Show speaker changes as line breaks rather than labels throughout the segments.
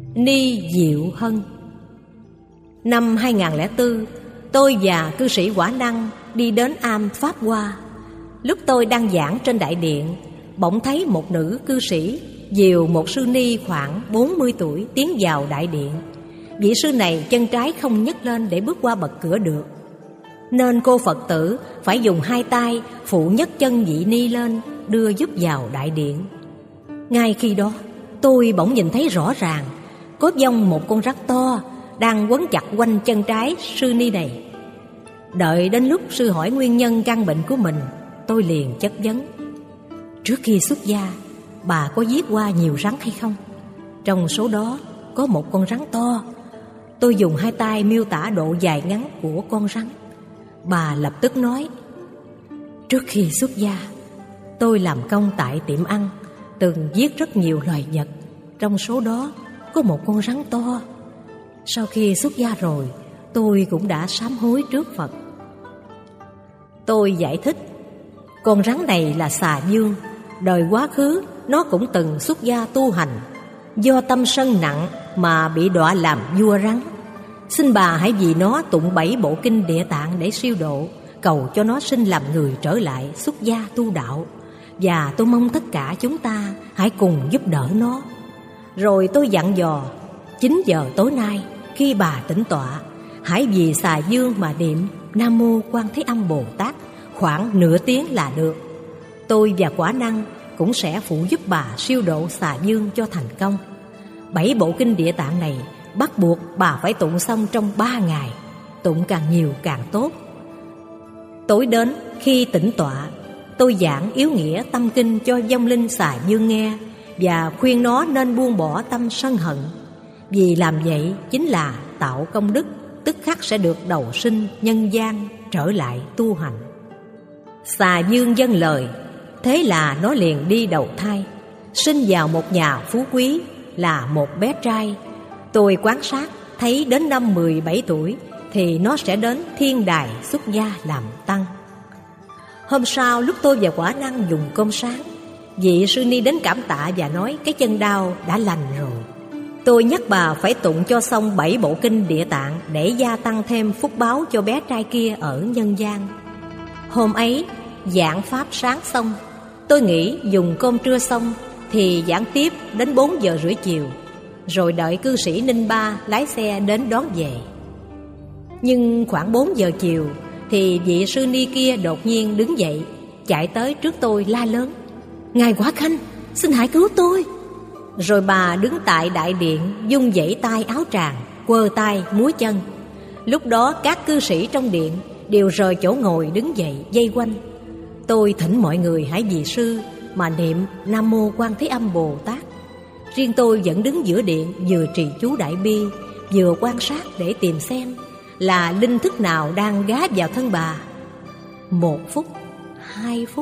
Ni Diệu Hân. Năm 2004, tôi và cư sĩ Quả Năng đi đến am Pháp Hoa. Lúc tôi đang giảng trên đại điện, bỗng thấy một nữ cư sĩ dìu một sư ni khoảng 40 tuổi tiến vào đại điện. Vị sư này chân trái không nhấc lên để bước qua bậc cửa được, nên cô Phật tử phải dùng hai tay phụ nhấc chân vị ni lên, đưa giúp vào đại điện. Ngay khi đó, tôi bỗng nhìn thấy rõ ràng có vong một con rắn to đang quấn chặt quanh chân trái sư ni này. Đợi đến lúc sư hỏi nguyên nhân căn bệnh của mình, tôi liền chất vấn: trước khi xuất gia, bà có giết qua nhiều rắn hay không? Trong số đó có một con rắn to. Tôi dùng hai tay miêu tả độ dài ngắn của con rắn. Bà lập tức nói: trước khi xuất gia, tôi làm công tại tiệm ăn, từng giết rất nhiều loài vật. Trong số đó có một con rắn to. Sau khi xuất gia rồi, tôi cũng đã sám hối trước Phật. Tôi giải thích: con rắn này là xà vương. Đời quá khứ nó cũng từng xuất gia tu hành. Do tâm sân nặng mà bị đọa làm vua rắn. Xin bà hãy vì nó tụng 7 bộ kinh Địa Tạng để siêu độ, cầu cho nó sinh làm người trở lại xuất gia tu đạo. Và tôi mong tất cả chúng ta hãy cùng giúp đỡ nó. Rồi tôi dặn dò: 9 giờ tối nay khi bà tĩnh tọa, hãy vì xà vương mà niệm Nam Mô Quan Thế Âm Bồ Tát khoảng nửa tiếng là được. Tôi và Quả Năng cũng sẽ phụ giúp bà siêu độ xà vương cho thành công. 7 bộ kinh Địa Tạng này bắt buộc bà phải tụng xong trong 3 ngày, tụng càng nhiều càng tốt. Tối đến khi tĩnh tọa, tôi giảng yếu nghĩa tâm kinh cho vong linh xà vương nghe và khuyên nó nên buông bỏ tâm sân hận. Vì làm vậy chính là tạo công đức, tức khắc sẽ được đầu sinh nhân gian, trở lại tu hành. Xà vương vâng lời, thế là nó liền đi đầu thai, sinh vào một nhà phú quý, là một bé trai. Tôi quan sát thấy đến năm 17 tuổi thì nó sẽ đến thiên đài xuất gia làm tăng. Hôm sau lúc tôi và Quả Năng dùng cơm sáng, vị sư ni đến cảm tạ và nói cái chân đau đã lành rồi. Tôi nhắc bà phải tụng cho xong 7 bộ kinh Địa Tạng để gia tăng thêm phúc báo cho bé trai kia ở nhân gian. Hôm ấy giảng pháp sáng xong, tôi nghĩ dùng cơm trưa xong thì giảng tiếp đến 4 giờ rưỡi chiều, rồi đợi cư sĩ Ninh Ba lái xe đến đón về. Nhưng khoảng 4 giờ chiều thì vị sư ni kia đột nhiên đứng dậy, chạy tới trước tôi la lớn: Ngài Quả Khanh, xin hãy cứu tôi. Rồi bà đứng tại đại điện vung vẩy tay áo tràng, quơ tay múa chân. Lúc đó các cư sĩ trong điện đều rời chỗ ngồi đứng dậy vây quanh. Tôi thỉnh mọi người hãy vì sư mà niệm Nam Mô Quan Thế Âm Bồ Tát. Riêng tôi vẫn đứng giữa điện, vừa trì chú Đại Bi, vừa quan sát để tìm xem là linh thức nào đang gá vào thân bà. 1 phút, 2 phút,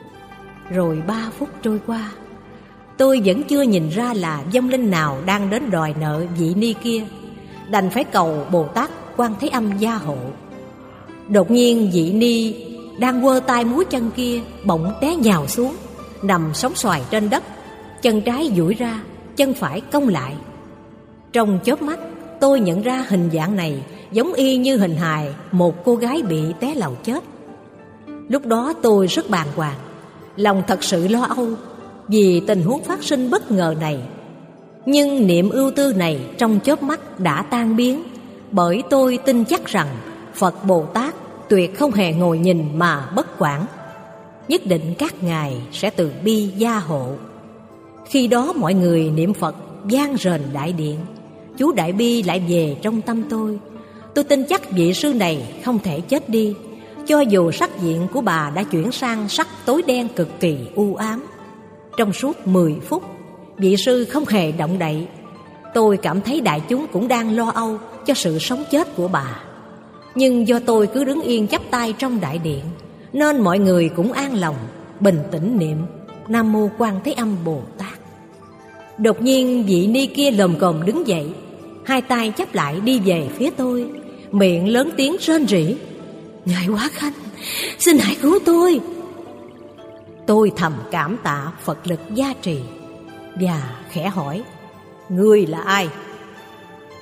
rồi 3 phút trôi qua. Tôi vẫn chưa nhìn ra là vong linh nào đang đến đòi nợ vị ni kia, đành phải cầu Bồ Tát Quan Thế Âm gia hộ. Đột nhiên vị ni đang quơ tay múa chân kia bỗng té nhào xuống, nằm sóng xoài trên đất, chân trái duỗi ra, chân phải cong lại. Trong chớp mắt, tôi nhận ra hình dạng này giống y như hình hài một cô gái bị té lầu chết. Lúc đó tôi rất bàng hoàng, lòng thật sự lo âu vì tình huống phát sinh bất ngờ này. Nhưng niệm ưu tư này trong chớp mắt đã tan biến, bởi tôi tin chắc rằng Phật Bồ Tát tuyệt không hề ngồi nhìn mà bất quản. Nhất định các ngài sẽ từ bi gia hộ. Khi đó mọi người niệm Phật vang rền đại điện. Chú Đại Bi lại về trong tâm tôi. Tôi tin chắc vị sư này không thể chết đi, cho dù sắc diện của bà đã chuyển sang sắc tối đen cực kỳ u ám. Trong suốt 10 phút, vị sư không hề động đậy. Tôi cảm thấy đại chúng cũng đang lo âu cho sự sống chết của bà. Nhưng do tôi cứ đứng yên chắp tay trong đại điện, nên mọi người cũng an lòng, bình tĩnh niệm Nam Mô Quan Thế Âm Bồ Tát. Đột nhiên vị ni kia lồm cồm đứng dậy, hai tay chắp lại đi về phía tôi, miệng lớn tiếng rên rỉ: Ngài Quả Khanh, xin hãy cứu tôi. Tôi thầm cảm tạ Phật lực gia trì và khẽ hỏi: Ngươi là ai?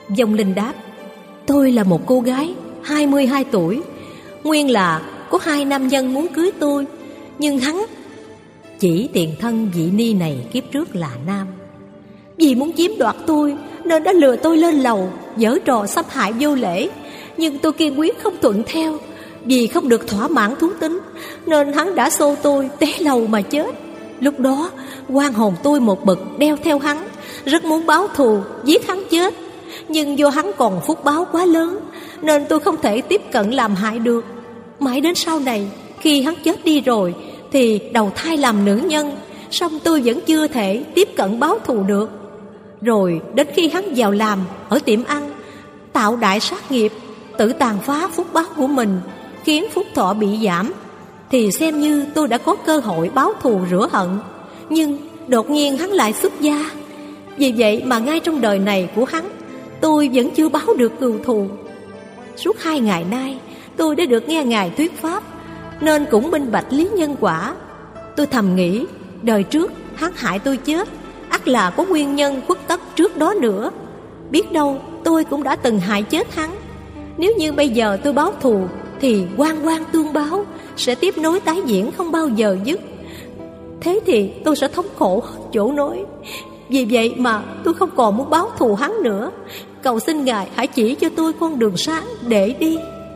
Vong linh đáp: tôi là một cô gái 22 tuổi. Nguyên là có 2 nam nhân muốn cưới tôi, nhưng hắn, chỉ tiền thân vị ni này kiếp trước là nam, vì muốn chiếm đoạt tôi nên đã lừa tôi lên lầu, giở trò xâm hại vô lễ. Nhưng tôi kiên quyết không thuận theo, vì không được thỏa mãn thú tính, nên hắn đã xô tôi té lầu mà chết. Lúc đó oan hồn tôi một bực đeo theo hắn, rất muốn báo thù giết hắn chết. Nhưng do hắn còn phúc báo quá lớn, nên tôi không thể tiếp cận làm hại được. Mãi đến sau này, khi hắn chết đi rồi, thì đầu thai làm nữ nhân, song tôi vẫn chưa thể tiếp cận báo thù được. Rồi đến khi hắn vào làm ở tiệm ăn, tạo đại sát nghiệp, tự tàn phá phúc báo của mình, khiến phúc thọ bị giảm, thì xem như tôi đã có cơ hội báo thù rửa hận. Nhưng đột nhiên hắn lại xuất gia. Vì vậy mà ngay trong đời này của hắn, tôi vẫn chưa báo được cừu thù. Suốt 2 ngày nay, tôi đã được nghe Ngài thuyết pháp, nên cũng minh bạch lý nhân quả. Tôi thầm nghĩ, đời trước hắn hại tôi chết, ắt là có nguyên nhân khuất tất trước đó nữa. Biết đâu tôi cũng đã từng hại chết hắn. Nếu như bây giờ tôi báo thù, thì oan oan tương báo sẽ tiếp nối tái diễn không bao giờ dứt. Thế thì tôi sẽ thống khổ hết chỗ nói. Vì vậy mà tôi không còn muốn báo thù hắn nữa. Cầu xin Ngài hãy chỉ cho tôi con đường sáng để đi.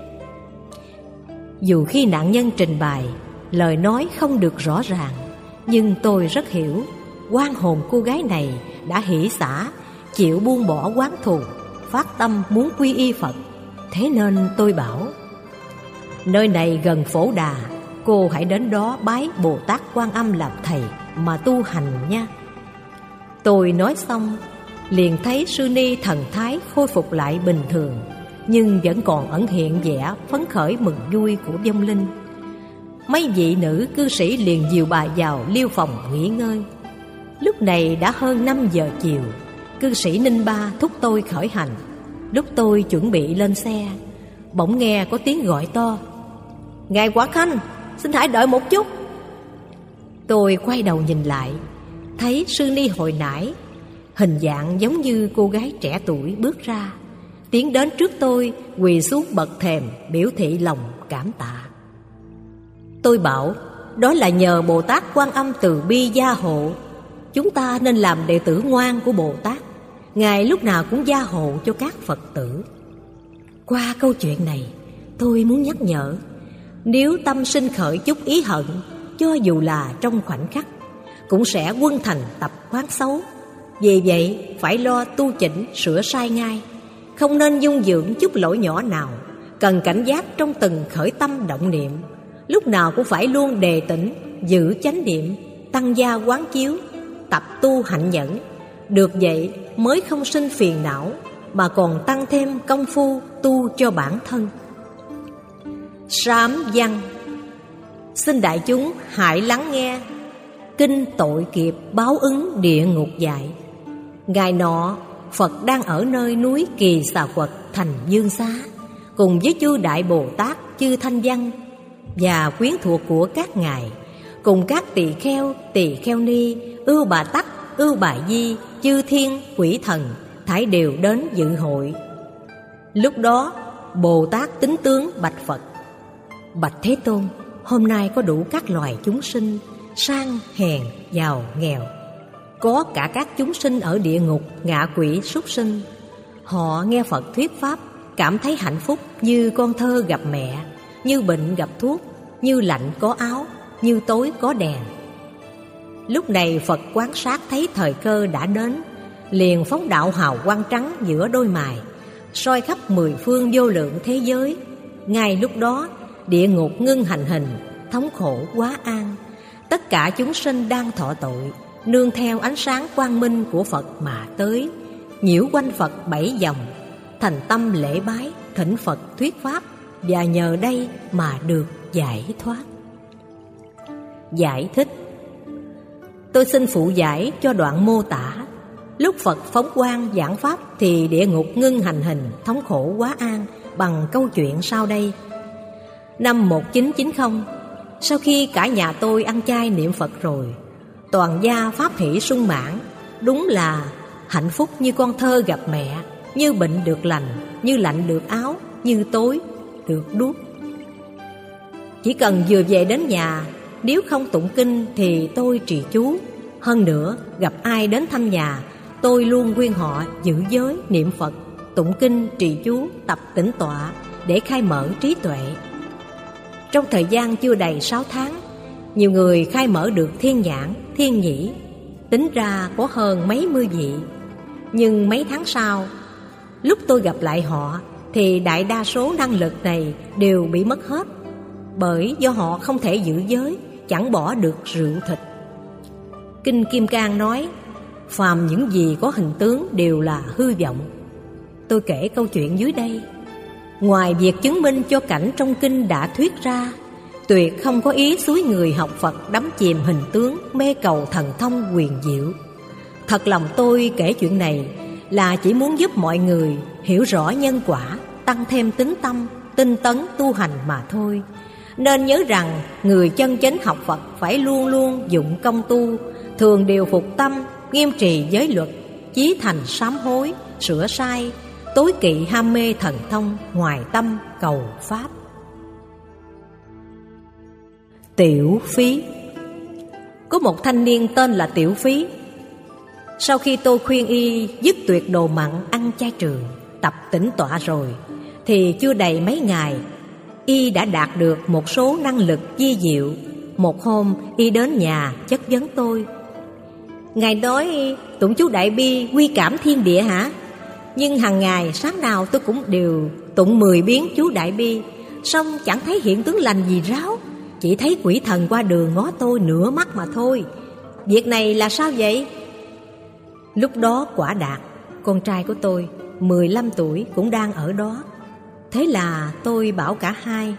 Dù khi nạn nhân trình bày, lời nói không được rõ ràng, nhưng tôi rất hiểu oan hồn cô gái này đã hỷ xả, chịu buông bỏ oán thù, phát tâm muốn quy y Phật. Thế nên tôi bảo: nơi này gần Phổ Đà, cô hãy đến đó bái Bồ Tát Quan Âm làm thầy mà tu hành nha. Tôi nói xong, liền thấy sư ni thần thái khôi phục lại bình thường, nhưng vẫn còn ẩn hiện vẻ phấn khởi mừng vui của vong linh. Mấy vị nữ cư sĩ liền dìu bà vào liêu phòng nghỉ ngơi. Lúc này đã hơn 5 giờ chiều. Cư sĩ Ninh Ba thúc tôi khởi hành. Lúc tôi chuẩn bị lên xe, bỗng nghe có tiếng gọi to: Ngài Quả Khanh, xin hãy đợi một chút. Tôi quay đầu nhìn lại, thấy sư ni hồi nãy, hình dạng giống như cô gái trẻ tuổi bước ra, tiến đến trước tôi, quỳ xuống bậc thềm, biểu thị lòng cảm tạ. Tôi bảo đó là nhờ Bồ Tát Quan Âm từ bi gia hộ. Chúng ta nên làm đệ tử ngoan của Bồ Tát. Ngài lúc nào cũng gia hộ cho các Phật tử. Qua câu chuyện này, tôi muốn nhắc nhở, nếu tâm sinh khởi chút ý hận, cho dù là trong khoảnh khắc, cũng sẽ quân thành tập quán xấu. Vì vậy phải lo tu chỉnh sửa sai ngay, không nên dung dưỡng chút lỗi nhỏ nào. Cần cảnh giác trong từng khởi tâm động niệm, lúc nào cũng phải luôn đề tĩnh, giữ chánh niệm, tăng gia quán chiếu, tập tu hạnh nhẫn. Được vậy mới không sinh phiền não, mà còn tăng thêm công phu tu cho bản thân. Sám văn. Xin đại chúng hãy lắng nghe kinh tội nghiệp báo ứng địa ngục dạy. Ngày nọ, Phật đang ở nơi núi Kỳ Xà Quật thành Dương Xá, cùng với chư Đại Bồ Tát, chư Thanh Văn và quyến thuộc của các ngài, cùng các tỳ kheo ni, Ưu Bà Tắc, Ưu Bà Di, chư thiên, quỷ thần thảy đều đến dự hội. Lúc đó Bồ Tát tính tướng bạch Phật: Bạch Thế Tôn, hôm nay có đủ các loài chúng sinh, sang hèn, giàu nghèo, có cả các chúng sinh ở địa ngục, ngạ quỷ, súc sinh. Họ nghe Phật thuyết pháp, cảm thấy hạnh phúc như con thơ gặp mẹ, như bệnh gặp thuốc, như lạnh có áo, như tối có đèn. Lúc này Phật quan sát thấy thời cơ đã đến, liền phóng đạo hào quang trắng giữa đôi mày, soi khắp 10 phương vô lượng thế giới. Ngay lúc đó, địa ngục ngưng hành hình, thống khổ quá an. Tất cả chúng sinh đang thọ tội, nương theo ánh sáng quang minh của Phật mà tới, nhiễu quanh Phật 7 vòng, thành tâm lễ bái, thỉnh Phật thuyết pháp, và nhờ đây mà được giải thoát. Giải thích. Tôi xin phụ giải cho đoạn mô tả. Lúc Phật phóng quang giảng pháp thì địa ngục ngưng hành hình, thống khổ quá an, bằng câu chuyện sau đây. Năm 1990, sau khi cả nhà tôi ăn chay niệm Phật rồi, toàn gia pháp hỷ sung mãn, đúng là hạnh phúc như con thơ gặp mẹ. như bệnh được lành, như lạnh được áo, như tối được đuốc. Chỉ cần vừa về đến nhà, nếu không tụng kinh thì tôi trì chú. Hơn nữa, gặp ai đến thăm nhà, tôi luôn khuyên họ giữ giới, niệm Phật, tụng kinh, trì chú, tập tĩnh tọa để khai mở trí tuệ. Trong thời gian chưa đầy 6 tháng, nhiều người khai mở được thiên nhãn, thiên nhĩ, tính ra có hơn mấy mươi vị. Nhưng mấy tháng sau, lúc tôi gặp lại họ thì đại đa số năng lực này đều bị mất hết, bởi do họ không thể giữ giới, chẳng bỏ được rượu thịt. Kinh Kim Cang nói, phàm những gì có hình tướng đều là hư vọng. Tôi kể câu chuyện dưới đây. Ngoài việc chứng minh cho cảnh trong kinh đã thuyết ra, tuyệt không có ý xúi người học Phật đắm chìm hình tướng, mê cầu thần thông huyền diệu. Thật lòng tôi kể chuyện này là chỉ muốn giúp mọi người hiểu rõ nhân quả, tăng thêm tín tâm, tinh tấn tu hành mà thôi. Nên nhớ rằng người chân chánh học Phật phải luôn luôn dụng công tu, thường điều phục tâm, nghiêm trì giới luật, chí thành sám hối, sửa sai, tối kỵ ham mê thần thông, hoài tâm cầu pháp. Tiểu Phí. Có một thanh niên tên là Tiểu Phí. Sau khi tôi khuyên y dứt tuyệt đồ mặn, ăn chay trường, tập tĩnh tọa rồi, thì chưa đầy mấy ngày, y đã đạt được một số năng lực vi diệu. Một hôm, y đến nhà chất vấn tôi. Ngài nói tụng chú Đại Bi quy cảm thiên địa hả? Nhưng hàng ngày sáng nào tôi cũng đều tụng 10 biến chú Đại Bi, xong chẳng thấy hiện tướng lành gì ráo, chỉ thấy quỷ thần qua đường ngó tôi nửa mắt mà thôi. Việc này là sao vậy? Lúc đó Quả Đạt, con trai của tôi, 15 tuổi cũng đang ở đó. Thế là tôi bảo cả hai,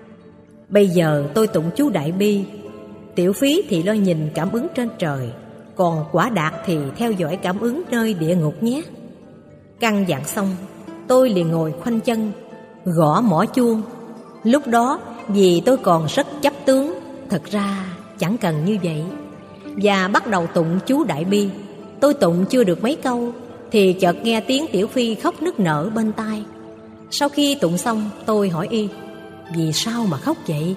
bây giờ tôi tụng chú Đại Bi, Tiểu Phí thì lo nhìn cảm ứng trên trời, còn Quả Đạt thì theo dõi cảm ứng nơi địa ngục nhé. Căn dặn xong, tôi liền ngồi khoanh chân, gõ mõ chuông. Lúc đó vì tôi còn rất chấp tướng, thật ra chẳng cần như vậy, và bắt đầu tụng chú Đại Bi. Tôi tụng chưa được mấy câu thì chợt nghe tiếng Tiểu Phi khóc nức nở bên tai. Sau khi tụng xong, tôi hỏi y, vì sao mà khóc vậy?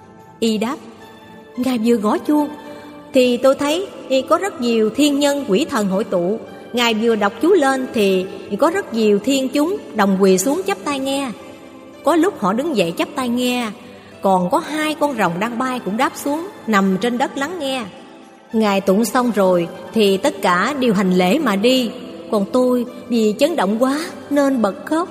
Y đáp, ngài vừa gõ chuông thì tôi thấy có rất nhiều thiên nhân quỷ thần hội tụ. Ngài vừa đọc chú lên thì có rất nhiều thiên chúng đồng quỳ xuống chắp tay nghe. Có lúc họ đứng dậy chắp tay nghe, còn có 2 con rồng đang bay cũng đáp xuống, nằm trên đất lắng nghe. Ngài tụng xong rồi thì tất cả đều hành lễ mà đi, còn tôi vì chấn động quá nên bật khóc.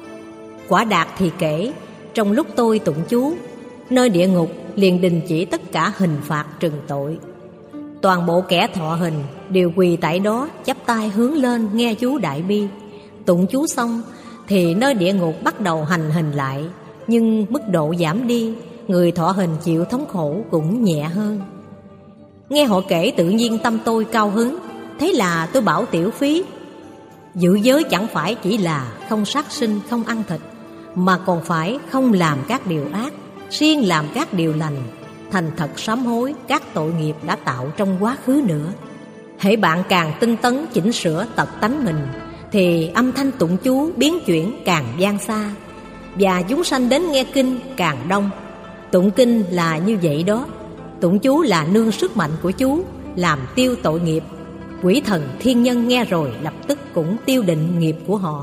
Quả Đạt thì kể, trong lúc tôi tụng chú, nơi địa ngục liền đình chỉ tất cả hình phạt trừng tội. Toàn bộ kẻ thọ hình đều quỳ tại đó, chắp tay hướng lên nghe chú Đại Bi. Tụng chú xong thì nơi địa ngục bắt đầu hành hình lại, nhưng mức độ giảm đi, người thọ hình chịu thống khổ cũng nhẹ hơn. Nghe họ kể tự nhiên tâm tôi cao hứng. Thế là tôi bảo Tiểu Phí, giữ giới chẳng phải chỉ là không sát sinh, không ăn thịt, mà còn phải không làm các điều ác, siêng làm các điều lành, thành thật sám hối các tội nghiệp đã tạo trong quá khứ nữa. Hễ bạn càng tinh tấn chỉnh sửa tật tánh mình, thì âm thanh tụng chú biến chuyển càng vang xa, và chúng sanh đến nghe kinh càng đông. Tụng kinh là như vậy đó. Tụng chú là nương sức mạnh của chú, làm tiêu tội nghiệp. Quỷ thần thiên nhân nghe rồi lập tức cũng tiêu định nghiệp của họ.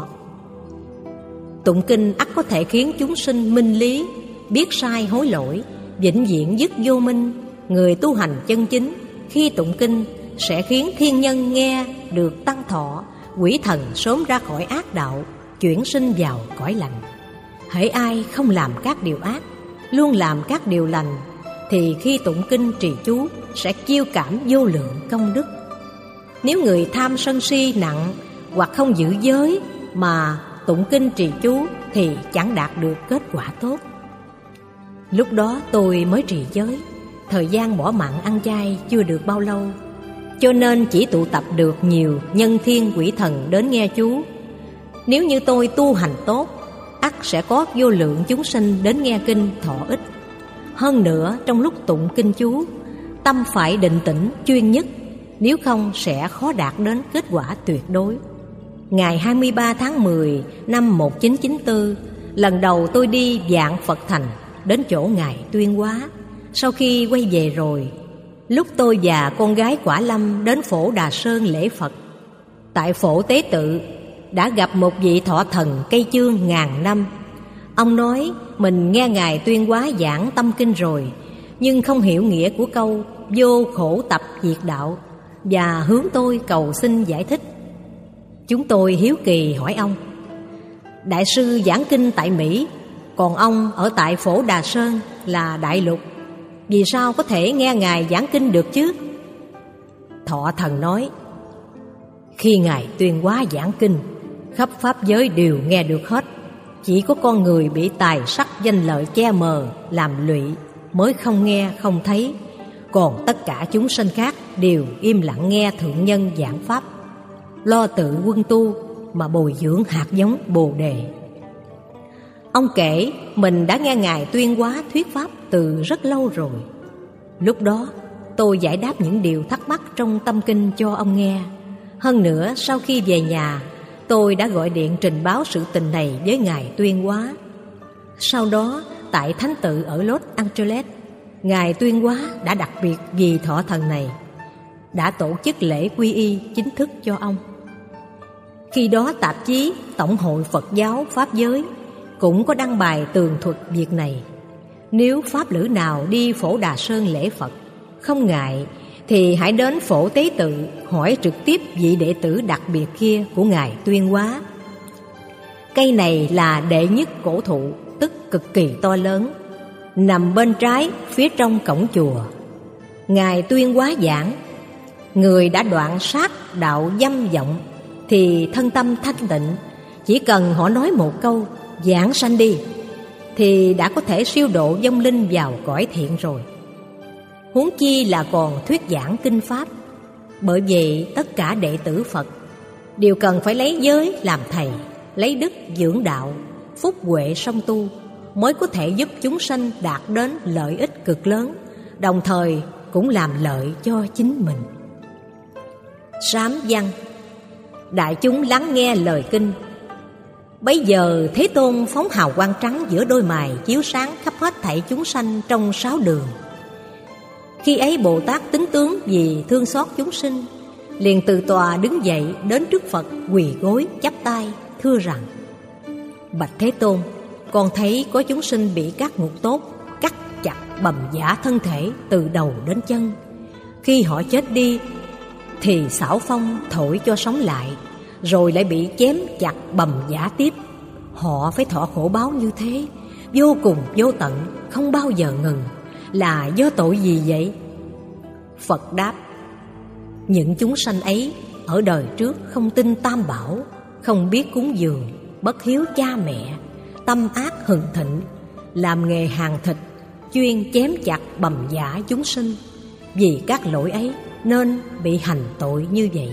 Tụng kinh ắt có thể khiến chúng sinh minh lý, biết sai hối lỗi, vĩnh viễn dứt vô minh. Người tu hành chân chính khi tụng kinh sẽ khiến thiên nhân nghe được tăng thọ, quỷ thần sớm ra khỏi ác đạo, chuyển sinh vào cõi lành. Hễ ai không làm các điều ác, luôn làm các điều lành, thì khi tụng kinh trì chú sẽ chiêu cảm vô lượng công đức. Nếu người tham sân si nặng hoặc không giữ giới mà tụng kinh trì chú thì chẳng đạt được kết quả tốt. Lúc đó tôi mới trì giới, thời gian bỏ mặn ăn chay chưa được bao lâu, cho nên chỉ tụ tập được nhiều nhân thiên quỷ thần đến nghe chú. Nếu như tôi tu hành tốt, ắt sẽ có vô lượng chúng sinh đến nghe kinh thọ ích. Hơn nữa, trong lúc tụng kinh chú, tâm phải định tĩnh chuyên nhất, nếu không sẽ khó đạt đến kết quả tuyệt đối. Ngày 23 tháng 10 năm 1994, lần đầu tôi đi Vạn Phật Thành, đến chỗ Ngài Tuyên Hóa. Sau khi quay về rồi, lúc tôi và con gái Quả Lâm đến Phổ Đà Sơn lễ Phật, tại Phổ Tế Tự đã gặp một vị thọ thần cây chương ngàn năm. Ông nói mình nghe Ngài Tuyên Hóa giảng tâm kinh rồi, nhưng không hiểu nghĩa của câu vô khổ tập diệt đạo, và hướng tôi cầu xin giải thích. Chúng tôi hiếu kỳ hỏi ông: Đại sư giảng kinh tại Mỹ, còn ông ở tại Phổ Đà Sơn là đại lục, vì sao có thể nghe Ngài giảng kinh được chứ? Thọ thần nói: Khi Ngài Tuyên Hóa giảng kinh, khắp pháp giới đều nghe được hết. Chỉ có con người bị tài sắc danh lợi che mờ làm lụy mới không nghe không thấy, còn tất cả chúng sanh khác đều im lặng nghe thượng nhân giảng pháp, lo tự quân tu mà bồi dưỡng hạt giống Bồ Đề. Ông kể mình đã nghe Ngài Tuyên Hóa thuyết pháp từ rất lâu rồi. Lúc đó tôi giải đáp những điều thắc mắc trong tâm kinh cho ông nghe. Hơn nữa, sau khi về nhà, tôi đã gọi điện trình báo sự tình này với Ngài Tuyên Hóa. Sau đó, tại thánh tự ở Los Angeles, Ngài Tuyên Hóa đã đặc biệt vì thọ thần này đã tổ chức lễ quy y chính thức cho ông. Khi đó tạp chí Tổng hội Phật giáo Pháp giới cũng có đăng bài tường thuật việc này. Nếu pháp lữ nào đi Phổ Đà Sơn lễ Phật không ngại thì hãy đến Phổ Tế Tự hỏi trực tiếp vị đệ tử đặc biệt kia của Ngài Tuyên Hóa. Cây này là đệ nhất cổ thụ, tức cực kỳ to lớn, nằm bên trái phía trong cổng chùa. Ngài Tuyên Hóa giảng: Người đã đoạn sát đạo dâm vọng thì thân tâm thanh tịnh, chỉ cần họ nói một câu giảng sanh đi thì đã có thể siêu độ vong linh vào cõi thiện rồi. Huống chi là còn thuyết giảng kinh pháp. Bởi vậy tất cả đệ tử Phật đều cần phải lấy giới làm thầy, lấy đức dưỡng đạo, phúc huệ song tu, mới có thể giúp chúng sanh đạt đến lợi ích cực lớn, đồng thời cũng làm lợi cho chính mình. Sám văn. Đại chúng lắng nghe lời kinh. Bấy giờ Thế Tôn phóng hào quang trắng giữa đôi mày chiếu sáng khắp hết thảy chúng sanh trong 6 đường. Khi ấy Bồ Tát tính tướng vì thương xót chúng sinh, liền từ tòa đứng dậy đến trước Phật quỳ gối chắp tay thưa rằng: Bạch Thế Tôn, con thấy có chúng sinh bị các ngục tốt cắt chặt bầm giã thân thể từ đầu đến chân. Khi họ chết đi thì xảo phong thổi cho sống lại, rồi lại bị chém chặt bầm giã tiếp. Họ phải thọ khổ báo như thế, vô cùng vô tận, không bao giờ ngừng. Là do tội gì vậy? Phật đáp: Những chúng sanh ấy ở đời trước không tin Tam Bảo, không biết cúng dường, bất hiếu cha mẹ, tâm ác hừng thịnh, làm nghề hàng thịt, chuyên chém chặt bầm giã chúng sinh. Vì các lỗi ấy nên bị hành tội như vậy.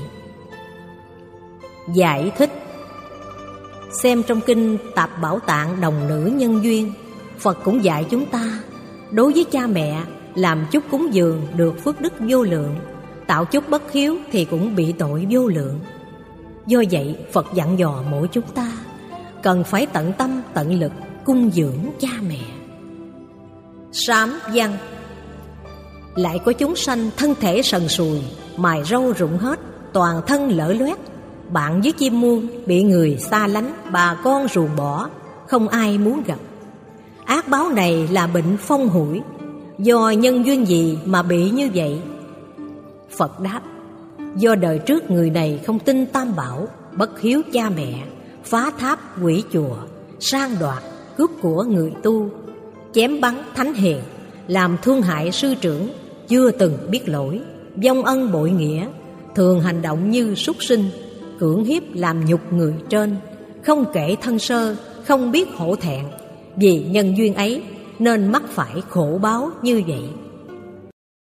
Giải thích. Xem trong kinh Tạp Bảo Tạng Đồng Nữ Nhân Duyên, Phật cũng dạy chúng ta đối với cha mẹ làm chút cúng dường được phước đức vô lượng, tạo chút bất hiếu thì cũng bị tội vô lượng. Do vậy Phật dặn dò mỗi chúng ta cần phải tận tâm tận lực cung dưỡng cha mẹ. Sám văn. Lại có chúng sanh thân thể sần sùi, mài râu rụng hết, toàn thân lở loét, bạn với chim muôn, bị người xa lánh, bà con ruồng bỏ, không ai muốn gặp. Ác báo này là bệnh phong hủi, do nhân duyên gì mà bị như vậy? Phật đáp: Do đời trước người này không tin Tam Bảo, bất hiếu cha mẹ, phá tháp hủy chùa, sang đoạt, cướp của người tu, chém bắn thánh hiền, làm thương hại sư trưởng, chưa từng biết lỗi, vong ân bội nghĩa, thường hành động như súc sinh, cưỡng hiếp làm nhục người trên, không kể thân sơ, không biết hổ thẹn. Vì nhân duyên ấy nên mắc phải khổ báo như vậy.